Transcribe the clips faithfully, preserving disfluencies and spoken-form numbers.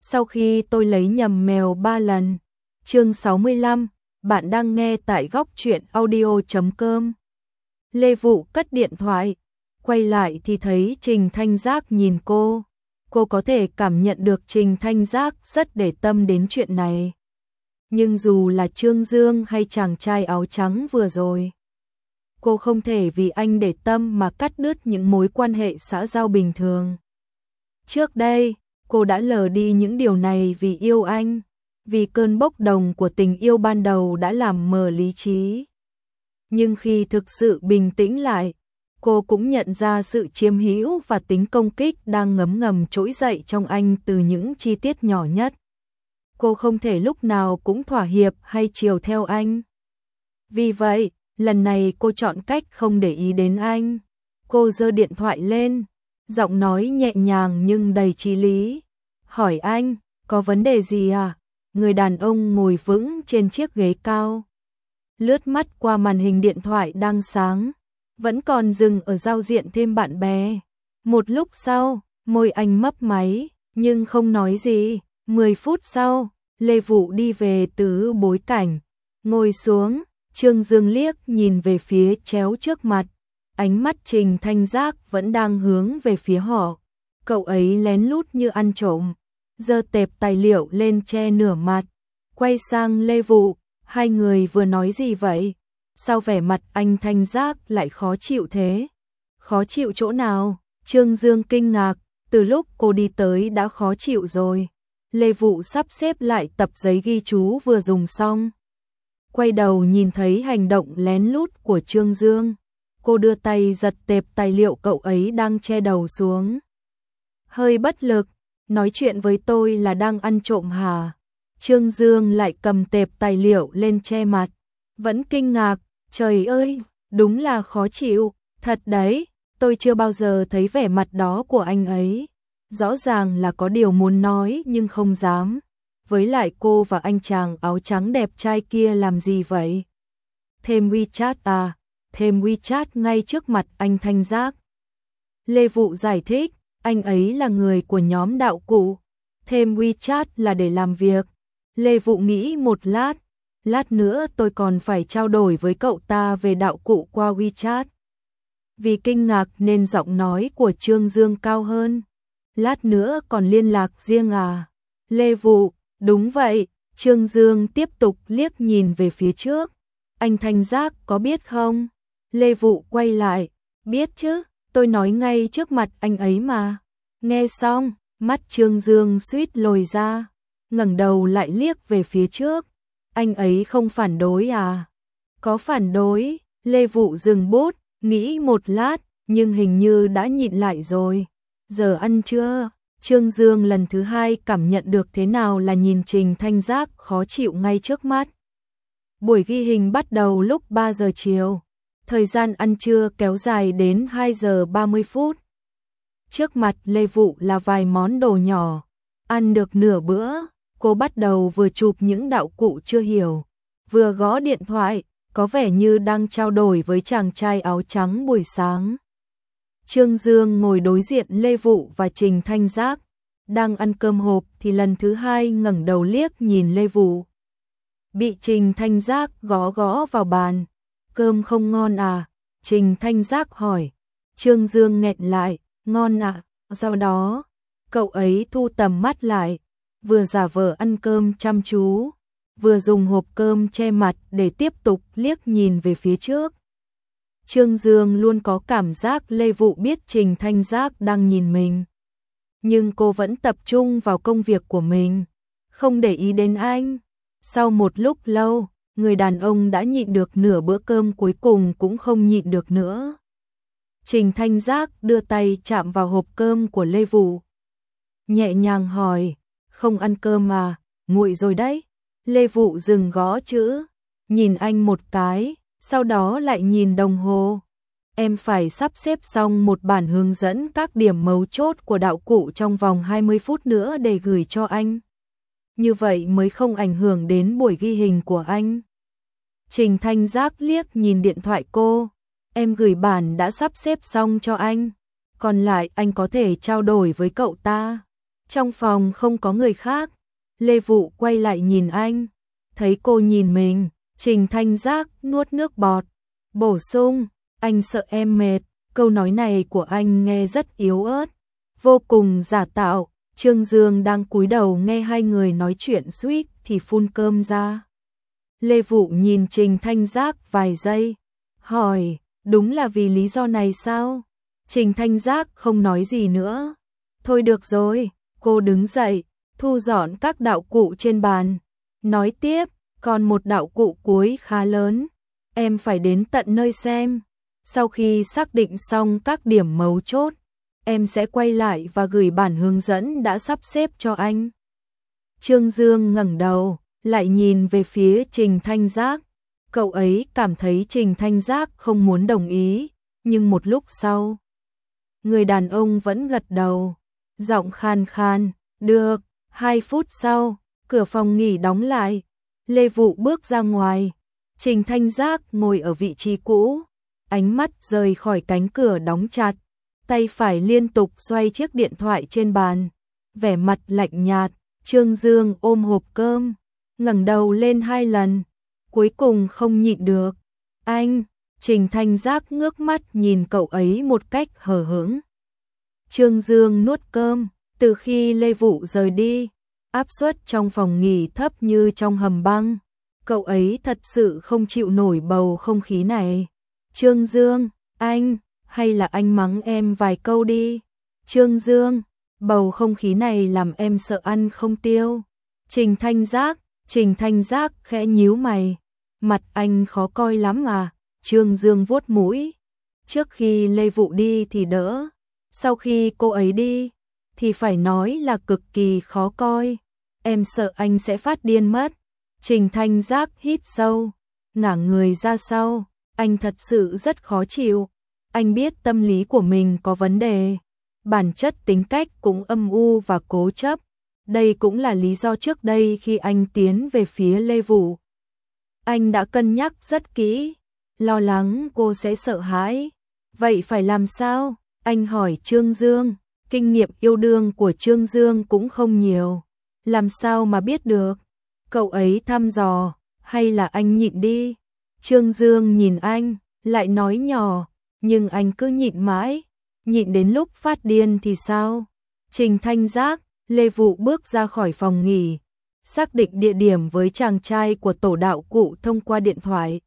sau khi tôi lấy nhầm mèo ba lần. Chương sáu mươi lăm, bạn đang nghe tại góc truyện audio chấm com. Lê Vụ cất điện thoại, quay lại thì thấy Trình Thanh Giác nhìn cô. Cô có thể cảm nhận được Trình Thanh Giác rất để tâm đến chuyện này. Nhưng dù là Trương Dương hay chàng trai áo trắng vừa rồi, cô không thể vì anh để tâm mà cắt đứt những mối quan hệ xã giao bình thường. Trước đây, cô đã lờ đi những điều này vì yêu anh, vì cơn bốc đồng của tình yêu ban đầu đã làm mờ lý trí. Nhưng khi thực sự bình tĩnh lại, cô cũng nhận ra sự chiếm hữu và tính công kích đang ngấm ngầm trỗi dậy trong anh từ những chi tiết nhỏ nhất. Cô không thể lúc nào cũng thỏa hiệp hay chiều theo anh. Vì vậy, lần này cô chọn cách không để ý đến anh. Cô giơ điện thoại lên, giọng nói nhẹ nhàng nhưng đầy chí lý. Hỏi anh, có vấn đề gì à? Người đàn ông ngồi vững trên chiếc ghế cao, lướt mắt qua màn hình điện thoại đang sáng, vẫn còn dừng ở giao diện thêm bạn bè. Một lúc sau, môi anh mấp máy, nhưng không nói gì. Mười phút sau, Lê Vụ đi về từ bối cảnh, ngồi xuống. Trương Dương liếc nhìn về phía chéo trước mặt, ánh mắt Trình Thanh Giác vẫn đang hướng về phía họ. Cậu ấy lén lút như ăn trộm, giơ tệp tài liệu lên che nửa mặt, quay sang Lê Vụ, hai người vừa nói gì vậy? Sao vẻ mặt anh Thanh Giác lại khó chịu thế? Khó chịu chỗ nào? Trương Dương kinh ngạc, từ lúc cô đi tới đã khó chịu rồi. Lê Vụ sắp xếp lại tập giấy ghi chú vừa dùng xong. Quay đầu nhìn thấy hành động lén lút của Trương Dương. Cô đưa tay giật tệp tài liệu cậu ấy đang che đầu xuống. Hơi bất lực, nói chuyện với tôi là đang ăn trộm hả? Trương Dương lại cầm tệp tài liệu lên che mặt, vẫn kinh ngạc, trời ơi, đúng là khó chịu, thật đấy, tôi chưa bao giờ thấy vẻ mặt đó của anh ấy. Rõ ràng là có điều muốn nói nhưng không dám. Với lại cô và anh chàng áo trắng đẹp trai kia làm gì vậy? Thêm WeChat à? Thêm WeChat ngay trước mặt anh Thanh Giác. Lê Vụ giải thích, anh ấy là người của nhóm đạo cụ. Thêm WeChat là để làm việc. Lê Vụ nghĩ một lát. Lát nữa tôi còn phải trao đổi với cậu ta về đạo cụ qua WeChat. Vì kinh ngạc nên giọng nói của Trương Dương cao hơn. Lát nữa còn liên lạc riêng à? Lê Vụ, đúng vậy. Trương Dương tiếp tục liếc nhìn về phía trước. Anh Thanh Giác có biết không? Lê Vụ quay lại, biết chứ, tôi nói ngay trước mặt anh ấy mà. Nghe xong, mắt Trương Dương suýt lồi ra, ngẩng đầu lại liếc về phía trước. Anh ấy không phản đối à? Có phản đối. Lê Vụ dừng bút, nghĩ một lát, nhưng hình như đã nhịn lại rồi. Giờ ăn trưa. Trương Dương lần thứ hai cảm nhận được thế nào là nhìn Trình Thanh Giác khó chịu ngay trước mắt. Buổi ghi hình bắt đầu lúc ba giờ chiều. Thời gian ăn trưa kéo dài đến hai giờ ba mươi phút. Trước mặt Lê Vụ là vài món đồ nhỏ. Ăn được nửa bữa, cô bắt đầu vừa chụp những đạo cụ chưa hiểu, vừa gõ điện thoại, có vẻ như đang trao đổi với chàng trai áo trắng buổi sáng. Trương Dương ngồi đối diện Lê Vụ và Trình Thanh Giác, đang ăn cơm hộp thì lần thứ hai ngẩng đầu liếc nhìn Lê Vụ. Bị Trình Thanh Giác gõ gõ vào bàn. Cơm không ngon à? Trình Thanh Giác hỏi. Trương Dương nghẹn lại, ngon ạ. À? Sau đó, cậu ấy thu tầm mắt lại, vừa giả vờ ăn cơm chăm chú, vừa dùng hộp cơm che mặt để tiếp tục liếc nhìn về phía trước. Trương Dương luôn có cảm giác Lê Vụ biết Trình Thanh Giác đang nhìn mình. Nhưng cô vẫn tập trung vào công việc của mình, không để ý đến anh. Sau một lúc lâu, người đàn ông đã nhịn được nửa bữa cơm cuối cùng cũng không nhịn được nữa. Trình Thanh Giác đưa tay chạm vào hộp cơm của Lê Vụ. Nhẹ nhàng hỏi, không ăn cơm à, nguội rồi đấy. Lê Vụ dừng gõ chữ, nhìn anh một cái, sau đó lại nhìn đồng hồ. Em phải sắp xếp xong một bản hướng dẫn các điểm mấu chốt của đạo cụ trong vòng hai mươi phút nữa để gửi cho anh. Như vậy mới không ảnh hưởng đến buổi ghi hình của anh. Trình Thanh Giác liếc nhìn điện thoại cô. Em gửi bản đã sắp xếp xong cho anh. Còn lại anh có thể trao đổi với cậu ta. Trong phòng không có người khác, Lê Vụ quay lại nhìn anh, thấy cô nhìn mình, Trình Thanh Giác nuốt nước bọt, bổ sung, anh sợ em mệt. Câu nói này của anh nghe rất yếu ớt, vô cùng giả tạo. Trương Dương đang cúi đầu nghe hai người nói chuyện suýt thì phun cơm ra. Lê Vụ nhìn Trình Thanh Giác vài giây, hỏi, đúng là vì lý do này sao? Trình Thanh Giác không nói gì nữa. Thôi được rồi, cô đứng dậy, thu dọn các đạo cụ trên bàn, nói tiếp, còn một đạo cụ cuối khá lớn, em phải đến tận nơi xem. Sau khi xác định xong các điểm mấu chốt, em sẽ quay lại và gửi bản hướng dẫn đã sắp xếp cho anh. Trương Dương ngẩng đầu, lại nhìn về phía Trình Thanh Giác. Cậu ấy cảm thấy Trình Thanh Giác không muốn đồng ý, nhưng một lúc sau, người đàn ông vẫn gật đầu, giọng khan khan, được. Hai phút sau, cửa phòng nghỉ đóng lại, Lê Vụ bước ra ngoài, Trình Thanh Giác ngồi ở vị trí cũ, ánh mắt rời khỏi cánh cửa đóng chặt, tay phải liên tục xoay chiếc điện thoại trên bàn, vẻ mặt lạnh nhạt. Trương Dương ôm hộp cơm, ngẩng đầu lên hai lần, cuối cùng không nhịn được. Anh, Trình Thanh Giác ngước mắt nhìn cậu ấy một cách hờ hững. Trương Dương nuốt cơm, từ khi Lê Vụ rời đi, áp suất trong phòng nghỉ thấp như trong hầm băng. Cậu ấy thật sự không chịu nổi bầu không khí này. Trương Dương, anh, hay là anh mắng em vài câu đi. Trương Dương, bầu không khí này làm em sợ ăn không tiêu. Trình Thanh Giác, Trình Thanh Giác khẽ nhíu mày. Mặt anh khó coi lắm à? Trương Dương vuốt mũi. Trước khi Lê Vụ đi thì đỡ, sau khi cô ấy đi thì phải nói là cực kỳ khó coi. Em sợ anh sẽ phát điên mất. Trình Thanh Giác hít sâu, ngả người ra sau. Anh thật sự rất khó chịu. Anh biết tâm lý của mình có vấn đề, bản chất tính cách cũng âm u và cố chấp. Đây cũng là lý do trước đây khi anh tiến về phía Lê Vụ, anh đã cân nhắc rất kỹ, lo lắng cô sẽ sợ hãi. Vậy phải làm sao? Anh hỏi Trương Dương. Kinh nghiệm yêu đương của Trương Dương cũng không nhiều, làm sao mà biết được? Cậu ấy thăm dò, hay là anh nhịn đi? Trương Dương nhìn anh, lại nói nhỏ, nhưng anh cứ nhịn mãi, nhịn đến lúc phát điên thì sao? Trình Thanh Giác, Lê Vụ bước ra khỏi phòng nghỉ, xác định địa điểm với chàng trai của tổ đạo cụ thông qua điện thoại,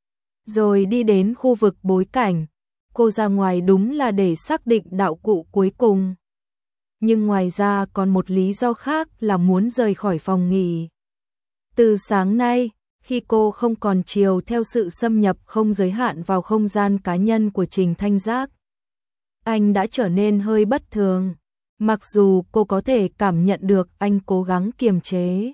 rồi đi đến khu vực bối cảnh. Cô ra ngoài đúng là để xác định đạo cụ cuối cùng. Nhưng ngoài ra còn một lý do khác là muốn rời khỏi phòng nghỉ. Từ sáng nay, khi cô không còn chiều theo sự xâm nhập không giới hạn vào không gian cá nhân của Trình Thanh Giác, anh đã trở nên hơi bất thường. Mặc dù cô có thể cảm nhận được anh cố gắng kiềm chế,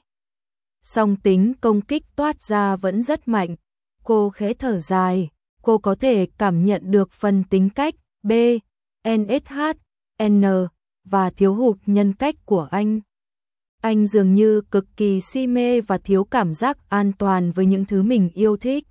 song tính công kích toát ra vẫn rất mạnh. Cô khẽ thở dài, cô có thể cảm nhận được phần tính cách B, en ét hát, N và thiếu hụt nhân cách của anh. Anh dường như cực kỳ si mê và thiếu cảm giác an toàn với những thứ mình yêu thích,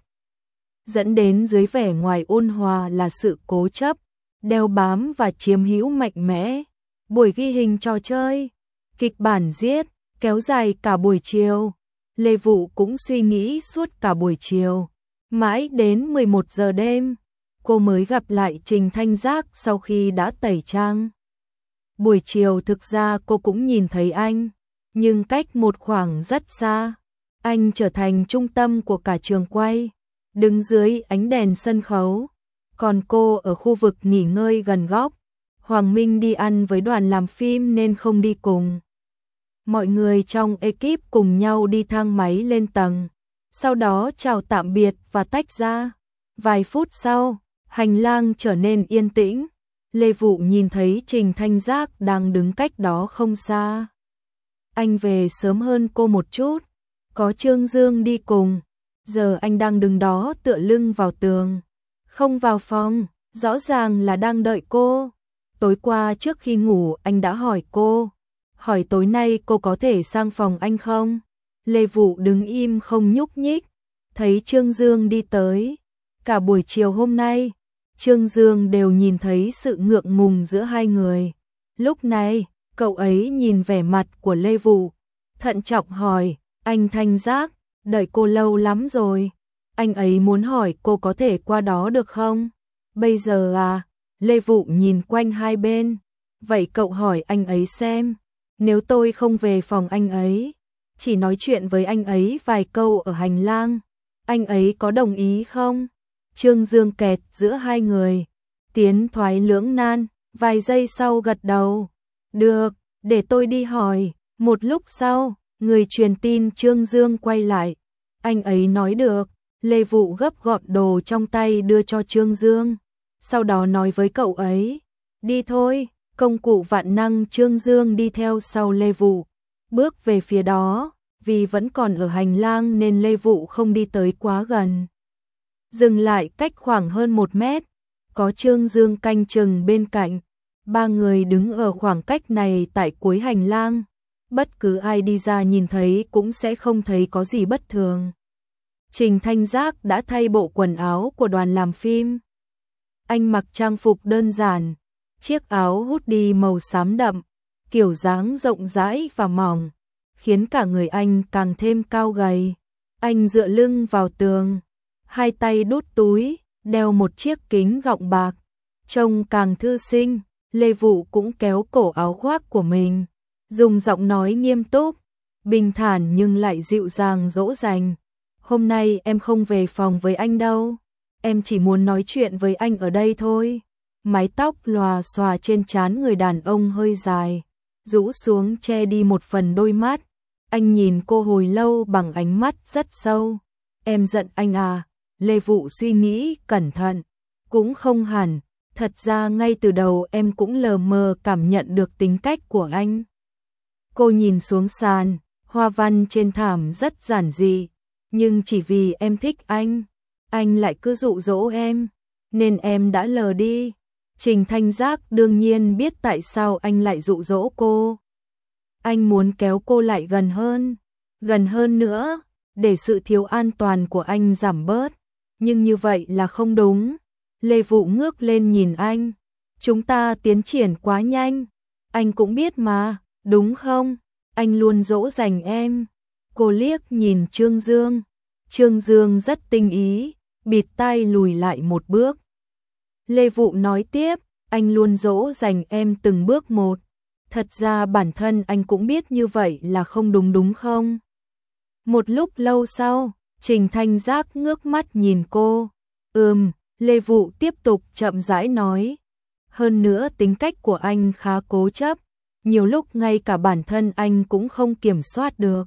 dẫn đến dưới vẻ ngoài ôn hòa là sự cố chấp, đeo bám và chiếm hữu mạnh mẽ. Buổi ghi hình trò chơi, kịch bản giết, kéo dài cả buổi chiều. Lê Vụ cũng suy nghĩ suốt cả buổi chiều, mãi đến mười một giờ đêm, cô mới gặp lại Trình Thanh Giác sau khi đã tẩy trang. Buổi chiều thực ra cô cũng nhìn thấy anh, nhưng cách một khoảng rất xa. Anh trở thành trung tâm của cả trường quay, đứng dưới ánh đèn sân khấu, còn cô ở khu vực nghỉ ngơi gần góc. Hoàng Minh đi ăn với đoàn làm phim nên không đi cùng. Mọi người trong ekip cùng nhau đi thang máy lên tầng, sau đó chào tạm biệt và tách ra. Vài phút sau, hành lang trở nên yên tĩnh. Lê Vụ nhìn thấy Trình Thanh Giác đang đứng cách đó không xa. Anh về sớm hơn cô một chút, có Trương Dương đi cùng. Giờ anh đang đứng đó tựa lưng vào tường, không vào phòng, rõ ràng là đang đợi cô. Tối qua trước khi ngủ anh đã hỏi cô, hỏi tối nay cô có thể sang phòng anh không? Lê Vụ đứng im không nhúc nhích, thấy Trương Dương đi tới. Cả buổi chiều hôm nay, Trương Dương đều nhìn thấy sự ngượng ngùng giữa hai người. Lúc này, Cậu ấy nhìn vẻ mặt của Lê Vụ, thận trọng hỏi, anh Thanh Giác, đợi cô lâu lắm rồi. Anh ấy muốn hỏi cô có thể qua đó được không? Bây giờ à? Lê Vụ nhìn quanh hai bên. Vậy cậu hỏi anh ấy xem, nếu tôi không về phòng anh ấy, chỉ nói chuyện với anh ấy vài câu ở hành lang, anh ấy có đồng ý không? Trương Dương kẹt giữa hai người, tiến thoái lưỡng nan, vài giây sau gật đầu. Được, để tôi đi hỏi. Một lúc sau, người truyền tin Trương Dương quay lại. Anh ấy nói được. Lê Vụ gấp gọn đồ trong tay đưa cho Trương Dương. Sau đó nói với cậu ấy, đi thôi. Công cụ vạn năng Trương Dương đi theo sau Lê Vụ, bước về phía đó, vì vẫn còn ở hành lang nên Lê Vụ không đi tới quá gần. Dừng lại cách khoảng hơn một mét, có Trương Dương canh chừng bên cạnh. Ba người đứng ở khoảng cách này tại cuối hành lang, bất cứ ai đi ra nhìn thấy cũng sẽ không thấy có gì bất thường. Trình Thanh Giác đã thay bộ quần áo của đoàn làm phim. Anh mặc trang phục đơn giản, chiếc áo hoodie màu xám đậm, kiểu dáng rộng rãi và mỏng, khiến cả người anh càng thêm cao gầy. Anh dựa lưng vào tường, hai tay đút túi, đeo một chiếc kính gọng bạc, trông càng thư sinh. Lê Vụ cũng kéo cổ áo khoác của mình, dùng giọng nói nghiêm túc, bình thản nhưng lại dịu dàng dỗ dành. Hôm nay em không về phòng với anh đâu, em chỉ muốn nói chuyện với anh ở đây thôi. Mái tóc lòa xòa trên trán người đàn ông hơi dài, rũ xuống che đi một phần đôi mắt. Anh nhìn cô hồi lâu bằng ánh mắt rất sâu. Em giận anh à? Lê Vụ suy nghĩ cẩn thận, cũng không hẳn. Thật ra ngay từ đầu em cũng lờ mờ cảm nhận được tính cách của anh. Cô nhìn xuống sàn, hoa văn trên thảm rất giản dị, nhưng chỉ vì em thích anh, anh lại cứ dụ dỗ em, nên em đã lờ đi. Trình Thanh Giác đương nhiên biết tại sao anh lại dụ dỗ cô. Anh muốn kéo cô lại gần hơn, gần hơn nữa, để sự thiếu an toàn của anh giảm bớt, nhưng như vậy là không đúng. Lê Vụ ngước lên nhìn anh, chúng ta tiến triển quá nhanh, anh cũng biết mà, đúng không? Anh luôn dỗ dành em. Cô liếc nhìn Trương Dương, Trương Dương rất tinh ý, bịt tai lùi lại một bước. Lê Vụ nói tiếp, anh luôn dỗ dành em từng bước một, thật ra bản thân anh cũng biết như vậy là không đúng đúng không? Một lúc lâu sau, Trình Thanh Giác ngước mắt nhìn cô, ừm. Lê Vụ tiếp tục chậm rãi nói, hơn nữa tính cách của anh khá cố chấp, nhiều lúc ngay cả bản thân anh cũng không kiểm soát được.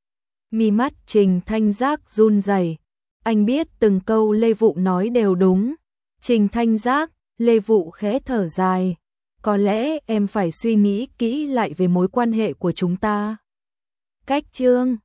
Mi mắt Trình Thanh Giác run rẩy, anh biết từng câu Lê Vụ nói đều đúng. Trình Thanh Giác, Lê Vụ khẽ thở dài, có lẽ em phải suy nghĩ kỹ lại về mối quan hệ của chúng ta. Cách Trương